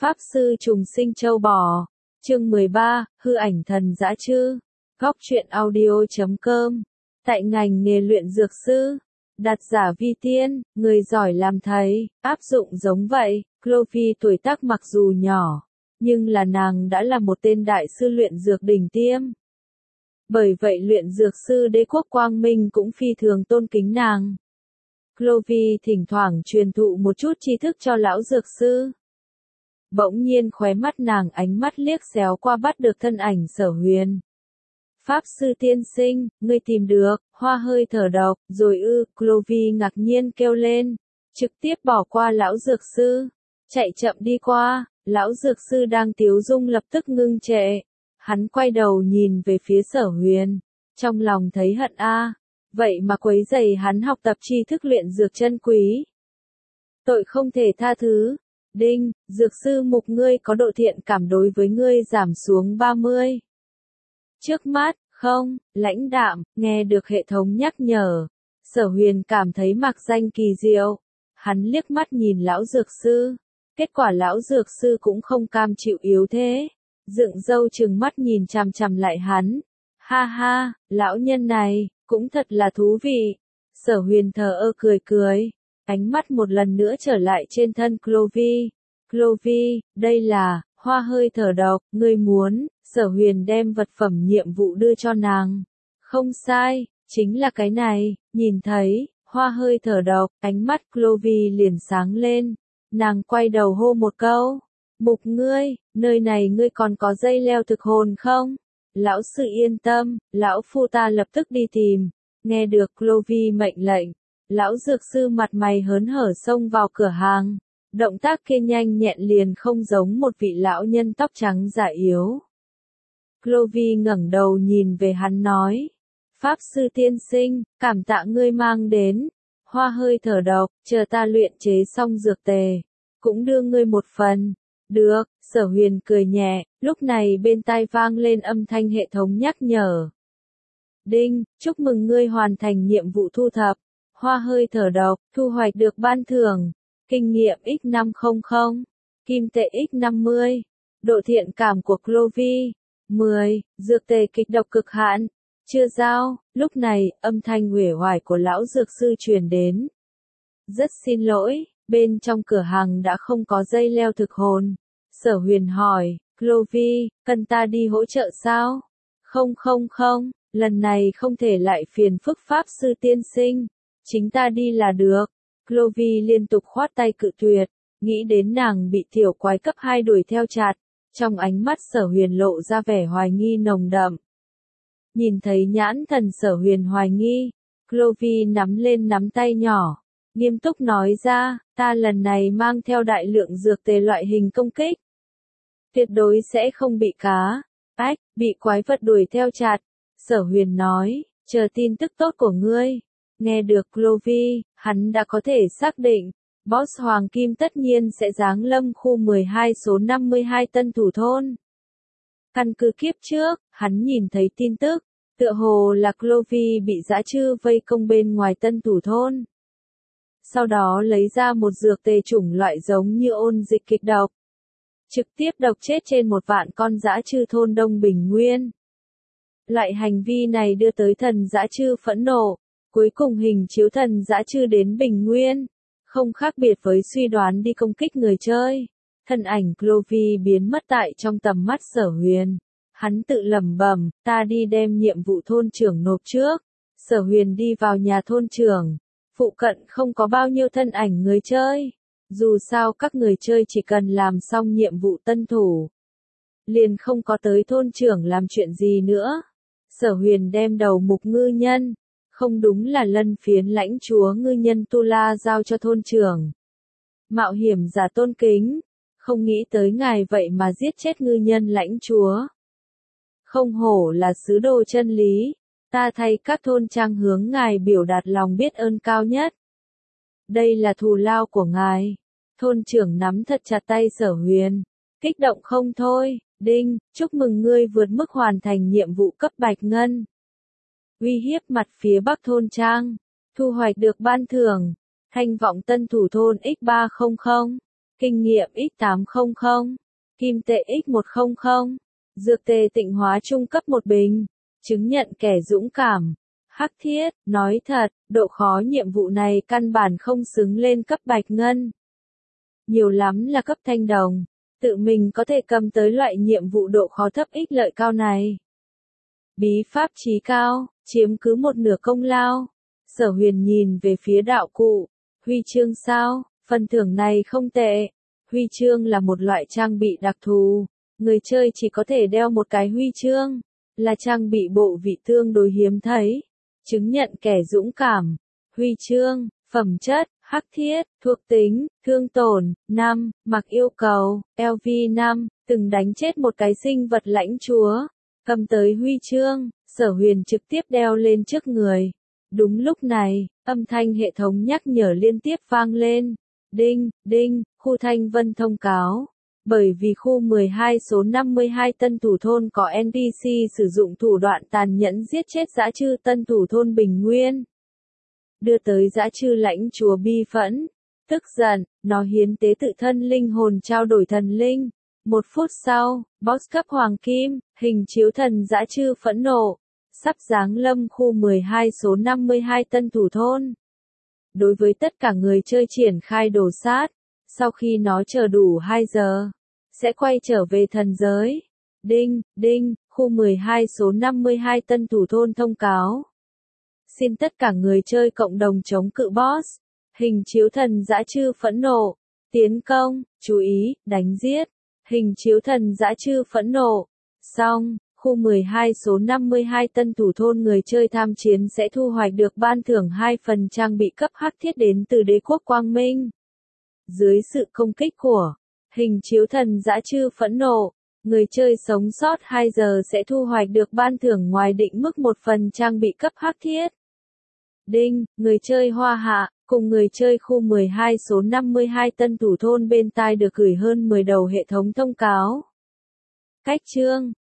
Pháp sư trùng sinh châu bò. Chương 13, hư ảnh thần dã chư. Góc truyện audio.com. Tại ngành nghề luyện dược sư. Đặt giả vi tiên, người giỏi làm thầy, áp dụng giống vậy. Chloe tuổi tác mặc dù nhỏ, nhưng là nàng đã là một tên đại sư luyện dược đỉnh tiêm. Bởi vậy luyện dược sư đế quốc Quang Minh cũng phi thường tôn kính nàng. Chloe thỉnh thoảng truyền thụ một chút tri thức cho lão dược sư. Bỗng nhiên khóe mắt nàng ánh mắt liếc xéo qua bắt được thân ảnh Sở Huyền. Pháp sư tiên sinh, ngươi tìm được, hoa hơi thở độc, rồi ư, Chloe ngạc nhiên kêu lên. Trực tiếp bỏ qua lão dược sư. Chạy chậm đi qua, lão dược sư đang tiếu dung lập tức ngưng trệ. Hắn quay đầu nhìn về phía Sở Huyền. Trong lòng thấy hận a, vậy mà quấy rầy hắn học tập tri thức luyện dược chân quý. Tội không thể tha thứ. Đinh, dược sư mục ngươi có độ thiện cảm đối với ngươi giảm xuống 30. Trước mắt, không, lãnh đạm, nghe được hệ thống nhắc nhở. Sở Huyền cảm thấy mạc danh kỳ diệu. Hắn liếc mắt nhìn lão dược sư. Kết quả lão dược sư cũng không cam chịu yếu thế. Dựng râu trừng mắt nhìn chằm chằm lại hắn. Ha ha, lão nhân này, cũng thật là thú vị. Sở Huyền thờ ơ cười cười. Ánh mắt một lần nữa trở lại trên thân Chloe. Chloe, đây là hoa hơi thở độc, ngươi muốn? Sở Huyền đem vật phẩm nhiệm vụ đưa cho nàng. Không sai, chính là cái này. Nhìn thấy hoa hơi thở độc, ánh mắt Chloe liền sáng lên. Nàng quay đầu hô một câu. Mục ngươi, nơi này ngươi còn có dây leo thực hồn không? Lão sư yên tâm, lão phu ta lập tức đi tìm. Nghe được Chloe mệnh lệnh. Lão dược sư mặt mày hớn hở xông vào cửa hàng. Động tác kia nhanh nhẹn liền không giống một vị lão nhân tóc trắng già yếu. Chloe ngẩng đầu nhìn về hắn nói. Pháp sư tiên sinh, cảm tạ ngươi mang đến. Hoa hơi thở độc, chờ ta luyện chế xong dược tề. Cũng đưa ngươi một phần. Được, Sở Huyền cười nhẹ, lúc này bên tai vang lên âm thanh hệ thống nhắc nhở. Đinh, chúc mừng ngươi hoàn thành nhiệm vụ thu thập. Hoa hơi thở độc, thu hoạch được ban thưởng. Kinh nghiệm x500, kim tệ x50, độ thiện cảm của Chloe, 10, dược tề kịch độc cực hạn, chưa giao. Lúc này, âm thanh uể oải của lão dược sư truyền đến. Rất xin lỗi, bên trong cửa hàng đã không có dây leo thực hồn. Sở Huyền hỏi, Chloe, cần ta đi hỗ trợ sao? Không, lần này không thể lại phiền phức pháp sư tiên sinh. Chính ta đi là được. Chloe liên tục khoát tay cự tuyệt, nghĩ đến nàng bị tiểu quái cấp 2 đuổi theo chặt. Trong ánh mắt Sở Huyền lộ ra vẻ hoài nghi nồng đậm. Nhìn thấy nhãn thần Sở Huyền hoài nghi, Chloe nắm lên nắm tay nhỏ, nghiêm túc nói ra, ta lần này mang theo đại lượng dược tề loại hình công kích. Tuyệt đối sẽ không bị cá, bị quái vật đuổi theo chặt. Sở Huyền nói, chờ tin tức tốt của ngươi. Nghe được Chloe, hắn đã có thể xác định, Boss Hoàng Kim tất nhiên sẽ giáng lâm khu 12 số 52 Tân Thủ Thôn. Căn cứ kiếp trước, hắn nhìn thấy tin tức, tựa hồ là Chloe bị dã chư vây công bên ngoài Tân Thủ Thôn. Sau đó lấy ra một dược tề chủng loại giống như ôn dịch kịch độc. Trực tiếp độc chết trên 1 vạn con dã chư thôn Đông Bình Nguyên. Loại hành vi này đưa tới thần dã chư phẫn nộ. Cuối cùng hình chiếu thần dã chư đến Bình Nguyên. Không khác biệt với suy đoán đi công kích người chơi. Thân ảnh Chloe biến mất tại trong tầm mắt Sở Huyền. Hắn tự lẩm bẩm, ta đi đem nhiệm vụ thôn trưởng nộp trước. Sở Huyền đi vào nhà thôn trưởng. Phụ cận không có bao nhiêu thân ảnh người chơi. Dù sao các người chơi chỉ cần làm xong nhiệm vụ tân thủ. Liền không có tới thôn trưởng làm chuyện gì nữa. Sở Huyền đem đầu mục ngư nhân. Không đúng là lân phiến lãnh chúa ngư nhân Tu La giao cho thôn trưởng. Mạo hiểm giả tôn kính. Không nghĩ tới ngài vậy mà giết chết ngư nhân lãnh chúa. Không hổ là sứ đồ chân lý. Ta thay các thôn trang hướng ngài biểu đạt lòng biết ơn cao nhất. Đây là thù lao của ngài. Thôn trưởng nắm thật chặt tay Sở Huyền. Kích động không thôi. Đinh, chúc mừng ngươi vượt mức hoàn thành nhiệm vụ cấp bạch ngân. Uy hiếp mặt phía bắc thôn trang. Thu hoạch được ban thưởng. Thanh vọng Tân Thủ Thôn X300. kinh nghiệm X800, kim tệ X100, dược tề tịnh hóa trung cấp 1 bình, chứng nhận kẻ dũng cảm. Hắc Thiết, nói thật, độ khó nhiệm vụ này căn bản không xứng lên cấp bạch ngân. Nhiều lắm là cấp thanh đồng, tự mình có thể cầm tới loại nhiệm vụ độ khó thấp ích lợi cao này. Bí pháp chí cao, chiếm cứ một nửa công lao. Sở Huyền nhìn về phía đạo cụ, huy chương sao, phần thưởng này không tệ. Huy chương là một loại trang bị đặc thù, người chơi chỉ có thể đeo một cái huy chương, là trang bị bộ vị tương đối hiếm thấy. Chứng nhận kẻ dũng cảm, huy chương, phẩm chất, hắc thiết, thuộc tính, thương tổn, 5, mặc yêu cầu, LV 5, từng đánh chết một cái sinh vật lãnh chúa. Cầm tới huy chương, Sở Huyền trực tiếp đeo lên trước người. Đúng lúc này, âm thanh hệ thống nhắc nhở liên tiếp vang lên. Đinh, đinh, khu Thanh Vân thông cáo. Bởi vì khu 12 số 52 Tân Thủ Thôn có NPC sử dụng thủ đoạn tàn nhẫn giết chết dã chư Tân Thủ Thôn Bình Nguyên. Đưa tới dã chư lãnh chúa bi phẫn, tức giận, nó hiến tế tự thân linh hồn trao đổi thần linh. 1 phút sau, boss cấp hoàng kim, hình chiếu thần dã chư phẫn nộ, sắp giáng lâm khu 12 số 52 Tân Thủ Thôn. Đối với tất cả người chơi triển khai đồ sát, sau khi nó chờ đủ 2 giờ, sẽ quay trở về thần giới. Đinh, đinh, khu 12 số 52 Tân Thủ Thôn thông cáo. Xin tất cả người chơi cộng đồng chống cự boss. Hình chiếu thần dã chư phẫn nộ. Tiến công, chú ý, đánh giết. Hình chiếu thần dã chư phẫn nộ. Xong, khu 12 số 52 Tân Thủ Thôn người chơi tham chiến sẽ thu hoạch được ban thưởng 2 phần trang bị cấp hắc thiết đến từ đế quốc Quang Minh. Dưới sự công kích của hình chiếu thần dã chư phẫn nộ, người chơi sống sót 2 giờ sẽ thu hoạch được ban thưởng ngoài định mức 1 phần trang bị cấp hắc thiết. Đinh, người chơi Hoa Hạ, cùng người chơi khu 12 số 52 Tân Thủ Thôn bên tai được gửi hơn 10 đầu hệ thống thông cáo. Cách chương